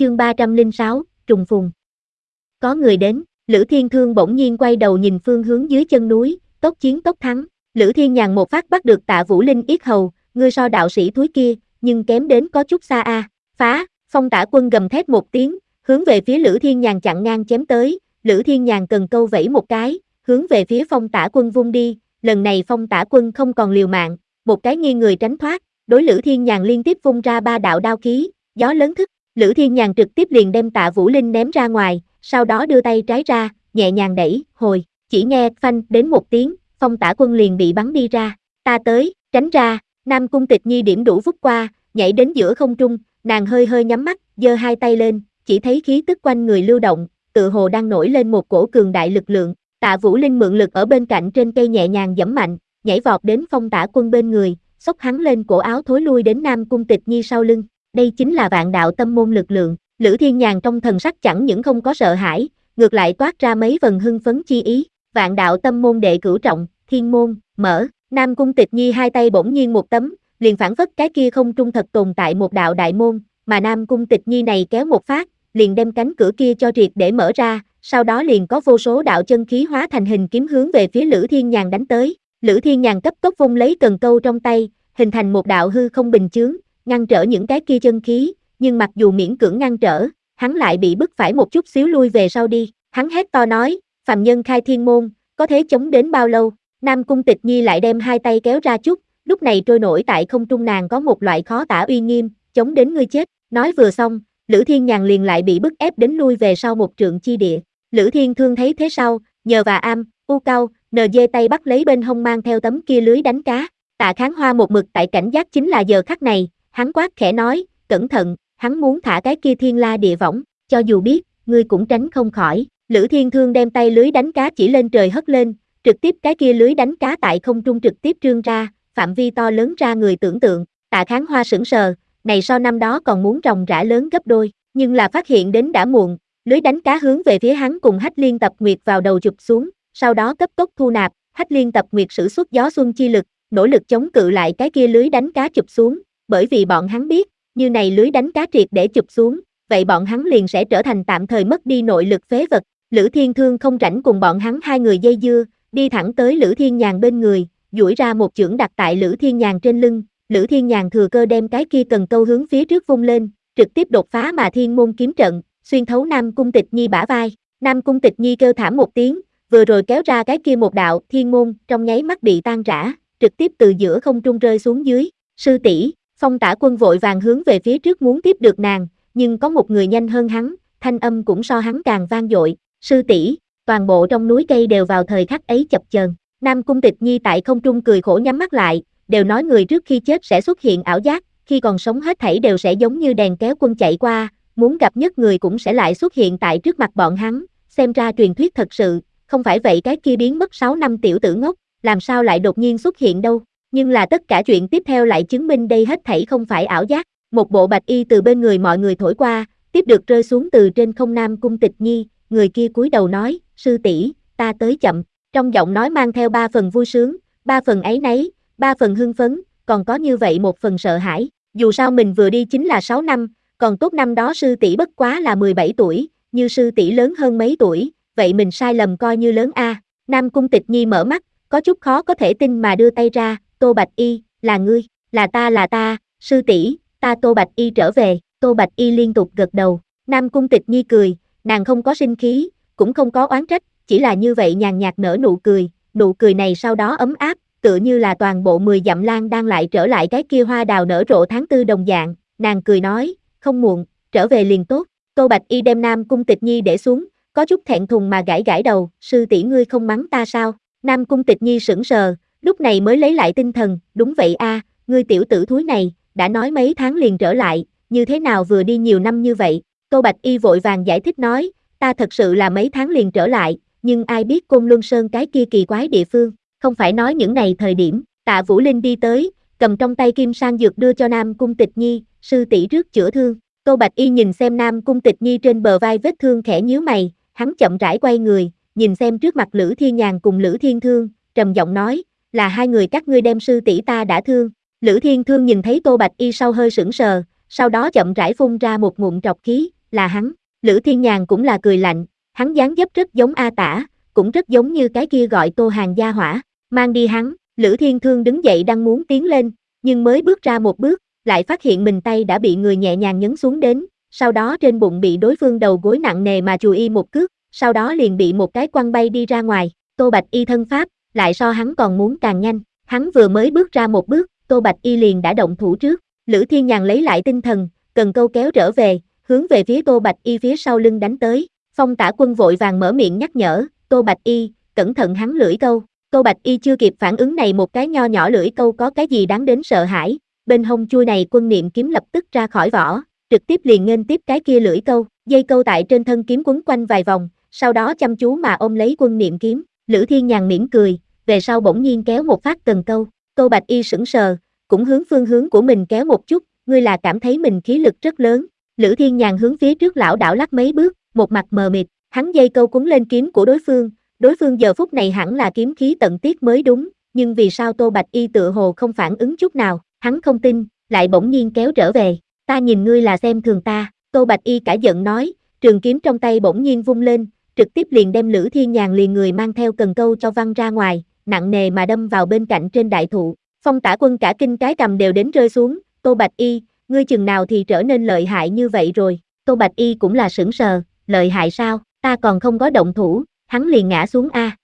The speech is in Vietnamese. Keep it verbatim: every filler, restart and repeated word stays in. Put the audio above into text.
chương ba trăm lẻ sáu, trùng phùng. Có người đến, Lữ Thiên Thương bỗng nhiên quay đầu nhìn phương hướng dưới chân núi, tốc chiến tốc thắng. Lữ Thiên Nhàn một phát bắt được Tạ Vũ Linh yết hầu, ngươi so đạo sĩ thúi kia, nhưng kém đến có chút xa a. À. Phá, Phong Tả Quân gầm thét một tiếng, hướng về phía Lữ Thiên Nhàn chặn ngang chém tới. Lữ Thiên Nhàn cần câu vẫy một cái, hướng về phía Phong Tả Quân vung đi. Lần này Phong Tả Quân không còn liều mạng, một cái nghiêng người tránh thoát, đối Lữ Thiên Nhàn liên tiếp vung ra ba đạo đao khí, gió lớn thức. Lữ Thiên Nhàn trực tiếp liền đem Tạ Vũ Linh ném ra ngoài, sau đó đưa tay trái ra, nhẹ nhàng đẩy, hồi, chỉ nghe phanh đến một tiếng, Phong Tả Quân liền bị bắn đi ra. Ta tới, tránh ra. Nam Cung Tịch Nhi điểm đủ vút qua, nhảy đến giữa không trung, nàng hơi hơi nhắm mắt, giơ hai tay lên, chỉ thấy khí tức quanh người lưu động, tự hồ đang nổi lên một cổ cường đại lực lượng. Tạ Vũ Linh mượn lực ở bên cạnh trên cây nhẹ nhàng giẫm mạnh, nhảy vọt đến Phong Tả Quân bên người, xốc hắn lên cổ áo thối lui đến Nam Cung Tịch Nhi sau lưng. Đây chính là vạn đạo tâm môn lực lượng. Lữ Thiên Nhàn trong thần sắc chẳng những không có sợ hãi, ngược lại toát ra mấy phần hưng phấn chi ý. Vạn đạo tâm môn đệ cửu trọng, thiên môn, mở. Nam Cung Tịch Nhi hai tay bỗng nhiên một tấm, liền phản phất cái kia không trung thật tồn tại một đạo đại môn, mà Nam Cung Tịch Nhi này kéo một phát, liền đem cánh cửa kia cho triệt để mở ra, sau đó liền có vô số đạo chân khí hóa thành hình kiếm hướng về phía Lữ Thiên Nhàn đánh tới. Lữ Thiên Nhàn cấp tốc vung lấy cần câu trong tay, hình thành một đạo hư không bình chướng, ngăn trở những cái kia chân khí, nhưng mặc dù miễn cưỡng ngăn trở, hắn lại bị bức phải một chút xíu lui về sau đi. Hắn hét to nói, phàm nhân khai thiên môn, có thể chống đến bao lâu? Nam Cung Tịch Nhi lại đem hai tay kéo ra chút, lúc này trôi nổi tại không trung nàng có một loại khó tả uy nghiêm, chống đến ngươi chết. Nói vừa xong, Lữ Thiên Nhàn liền lại bị bức ép đến lui về sau một trượng chi địa. Lữ Thiên Thương thấy thế sau, nhờ và am, u cao, nờ dê tay bắt lấy bên hông mang theo tấm kia lưới đánh cá. Tạ Kháng Hoa một mực tại cảnh giác chính là giờ khắc này, hắn quát khẽ nói, cẩn thận, hắn muốn thả cái kia thiên la địa võng, cho dù biết, ngươi cũng tránh không khỏi. Lữ Thiên Thương đem tay lưới đánh cá chỉ lên trời hất lên, trực tiếp cái kia lưới đánh cá tại không trung trực tiếp trương ra, phạm vi to lớn ra người tưởng tượng. Tạ Kháng Hoa sững sờ, này so năm đó còn muốn ròng rã lớn gấp đôi, nhưng là phát hiện đến đã muộn, lưới đánh cá hướng về phía hắn cùng Hách Liên Tập Nguyệt vào đầu chụp xuống, sau đó cấp tốc thu nạp, Hách Liên Tập Nguyệt sử xuất gió xuân chi lực, nỗ lực chống cự lại cái kia lưới đánh cá chụp xuống, bởi vì bọn hắn biết, như này lưới đánh cá triệt để chụp xuống, vậy bọn hắn liền sẽ trở thành tạm thời mất đi nội lực phế vật. Lữ Thiên Thương không rảnh cùng bọn hắn hai người dây dưa, đi thẳng tới Lữ Thiên Nhàn bên người, duỗi ra một chưởng đặt tại Lữ Thiên Nhàn trên lưng. Lữ Thiên Nhàn thừa cơ đem cái kia cần câu hướng phía trước vung lên, trực tiếp đột phá mà thiên môn kiếm trận, xuyên thấu Nam Cung Tịch Nhi bả vai. Nam Cung Tịch Nhi kêu thảm một tiếng, vừa rồi kéo ra cái kia một đạo thiên môn, trong nháy mắt bị tan rã, trực tiếp từ giữa không trung rơi xuống dưới. Sư tỷ, Phong Tả Quân vội vàng hướng về phía trước muốn tiếp được nàng, nhưng có một người nhanh hơn hắn, thanh âm cũng so hắn càng vang dội. Sư tỷ, toàn bộ trong núi cây đều vào thời khắc ấy chập chờn. Nam Cung Tịch Nhi tại không trung cười khổ nhắm mắt lại, đều nói người trước khi chết sẽ xuất hiện ảo giác, khi còn sống hết thảy đều sẽ giống như đèn kéo quân chạy qua, muốn gặp nhất người cũng sẽ lại xuất hiện tại trước mặt bọn hắn, xem ra truyền thuyết thật sự, không phải vậy cái kia biến mất sáu năm tiểu tử ngốc, làm sao lại đột nhiên xuất hiện đâu. Nhưng là tất cả chuyện tiếp theo lại chứng minh đây hết thảy không phải ảo giác. Một bộ bạch y từ bên người mọi người thổi qua, tiếp được rơi xuống từ trên không. Nam Cung Tịch Nhi, người kia cúi đầu nói, sư tỷ, ta tới chậm. Trong giọng nói mang theo ba phần vui sướng, ba phần áy náy, ba phần hưng phấn, còn có như vậy một phần sợ hãi. Dù sao mình vừa đi chính là sáu năm, còn tốt năm đó sư tỷ bất quá là mười bảy tuổi, như sư tỷ lớn hơn mấy tuổi, vậy mình sai lầm coi như lớn a. À. Nam Cung Tịch Nhi mở mắt, có chút khó có thể tin mà đưa tay ra, Tô Bạch Y, là ngươi, là ta là ta, sư tỷ, ta Tô Bạch Y trở về. Tô Bạch Y liên tục gật đầu. Nam Cung Tịch Nhi cười, nàng không có sinh khí, cũng không có oán trách, chỉ là như vậy nhàn nhạt nở nụ cười, nụ cười này sau đó ấm áp, tựa như là toàn bộ mười dặm lan đang lại trở lại cái kia hoa đào nở rộ tháng tư đồng dạng. Nàng cười nói, không muộn, trở về liền tốt. Tô Bạch Y đem Nam Cung Tịch Nhi để xuống, có chút thẹn thùng mà gãi gãi đầu, sư tỷ ngươi không mắng ta sao? Nam Cung Tịch Nhi sững sờ, lúc này mới lấy lại tinh thần, đúng vậy a, à, ngươi tiểu tử thúi này, đã nói mấy tháng liền trở lại, như thế nào vừa đi nhiều năm như vậy? Tô Bạch Y vội vàng giải thích nói, ta thật sự là mấy tháng liền trở lại, nhưng ai biết Côn Luân Sơn cái kia kỳ quái địa phương, không phải nói những này thời điểm. Tạ Vũ Linh đi tới, cầm trong tay kim sang dược đưa cho Nam Cung Tịch Nhi, sư tỷ trước chữa thương. Tô Bạch Y nhìn xem Nam Cung Tịch Nhi trên bờ vai vết thương khẽ nhíu mày, hắn chậm rãi quay người, nhìn xem trước mặt Lữ Thiên Nhàn cùng Lữ Thiên Thương, trầm giọng nói, là hai người các ngươi đem sư tỷ ta đã thương. Lữ Thiên Thương nhìn thấy Tô Bạch Y sau hơi sững sờ, sau đó chậm rãi phun ra một ngụm trọc khí, là hắn. Lữ Thiên Nhàn cũng là cười lạnh, hắn dáng dấp rất giống A Tả, cũng rất giống như cái kia gọi Tô Hàng gia hỏa, mang đi hắn. Lữ Thiên Thương đứng dậy đang muốn tiến lên, nhưng mới bước ra một bước, lại phát hiện mình tay đã bị người nhẹ nhàng nhấn xuống đến, sau đó trên bụng bị đối phương đầu gối nặng nề mà chùi y một cước, sau đó liền bị một cái quăng bay đi ra ngoài. Tô Bạch Y thân pháp, lại so hắn còn muốn càng nhanh, hắn vừa mới bước ra một bước, Tô Bạch Y liền đã động thủ trước. Lữ Thiên Nhàn lấy lại tinh thần, cần câu kéo trở về, hướng về phía Tô Bạch Y phía sau lưng đánh tới. Phong Tả Quân vội vàng mở miệng nhắc nhở, Tô Bạch Y, cẩn thận hắn lưỡi câu. Tô Bạch Y chưa kịp phản ứng này một cái nho nhỏ lưỡi câu có cái gì đáng đến sợ hãi, bên hông chui này quân niệm kiếm lập tức ra khỏi vỏ, trực tiếp liền nghênh tiếp cái kia lưỡi câu, dây câu tại trên thân kiếm quấn quanh vài vòng, sau đó chăm chú mà ôm lấy quân niệm kiếm. Lữ Thiên Nhàn mỉm cười, về sau bỗng nhiên kéo một phát cần câu, Tô Bạch Y sững sờ, cũng hướng phương hướng của mình kéo một chút, ngươi là cảm thấy mình khí lực rất lớn. Lữ Thiên Nhàn hướng phía trước lão đảo lắc mấy bước, một mặt mờ mịt, hắn dây câu cuốn lên kiếm của đối phương, đối phương giờ phút này hẳn là kiếm khí tận tiết mới đúng, nhưng vì sao Tô Bạch Y tựa hồ không phản ứng chút nào, hắn không tin, lại bỗng nhiên kéo trở về, ta nhìn ngươi là xem thường ta. Tô Bạch Y cả giận nói, trường kiếm trong tay bỗng nhiên vung lên, trực tiếp liền đem Lữ Thiên Nhàn liền người mang theo cần câu cho văng ra ngoài, nặng nề mà đâm vào bên cạnh trên đại thụ. Phong Tả Quân cả kinh cái cầm đều đến rơi xuống, Tô Bạch Y, ngươi chừng nào thì trở nên lợi hại như vậy rồi. Tô Bạch Y cũng là sững sờ, lợi hại sao, ta còn không có động thủ, hắn liền ngã xuống a.